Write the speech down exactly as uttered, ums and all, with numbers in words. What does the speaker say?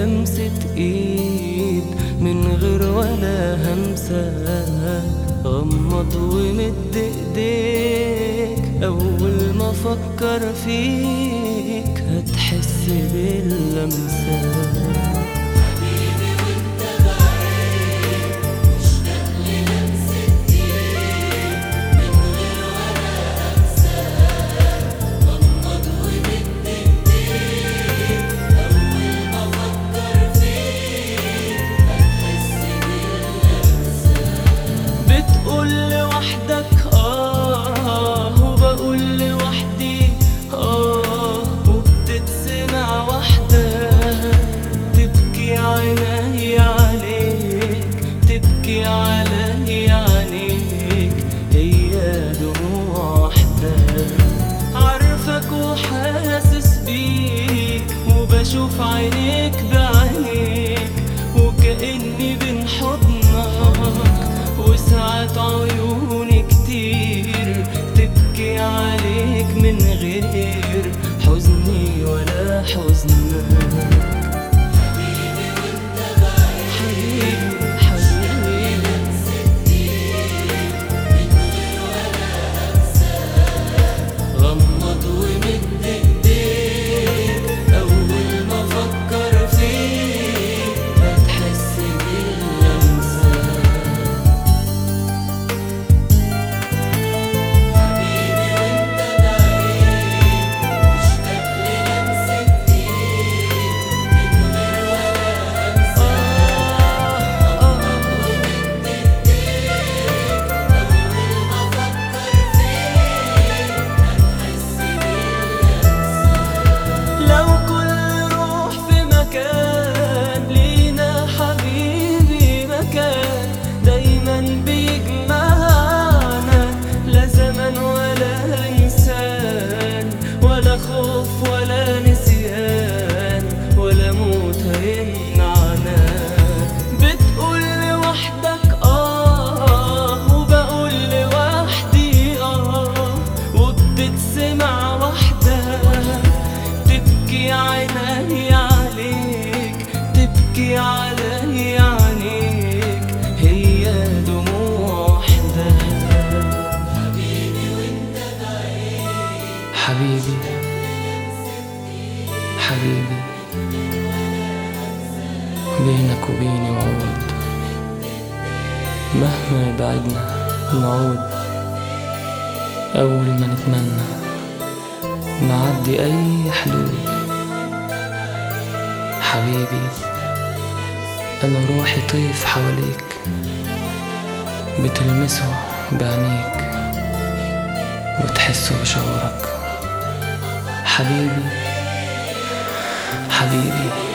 لمسة ايد من غير ولا همسة. غمض ومد ايديك، اول ما افكر فيك هتحس باللمسة. بتقول لوحدك اه وبقول لوحدي اه، وبتتسمع وحدك. تبكي عيني عليك، تبكي علي عليك، هي دموع وحدك. عارفك وحاسس بيك، وبشوف عينيك بعينيك، وكأني بين حضنك. وساعات عيوني كتير تبكي عليك من غير حزني ولا حزنك. حبيبي وانت بعيد، حبيبي حبيبي من غير ولا همسة. غمض ومد ايديك، اول ما افكر فيك هتحس باللمسة. خوف ولا نسيان ولا موت هيمنعنا. بتقول لوحدك اه وبقول لوحدي اه، وبتتسمع وحدك. تبكي عيني عليك، تبكي علي عليك، هي دموع وحدك. حبيبي وانت بعيد، حبيبي حبيبي بينك وبيني وعود. مهما بعدنا نعود، أول ما نتمنى نعدي أي حدود. حبيبي أنا روحي طيف حواليك، بتلمسه بعينيك وتحسه بشعورك. حبيبي حبيبي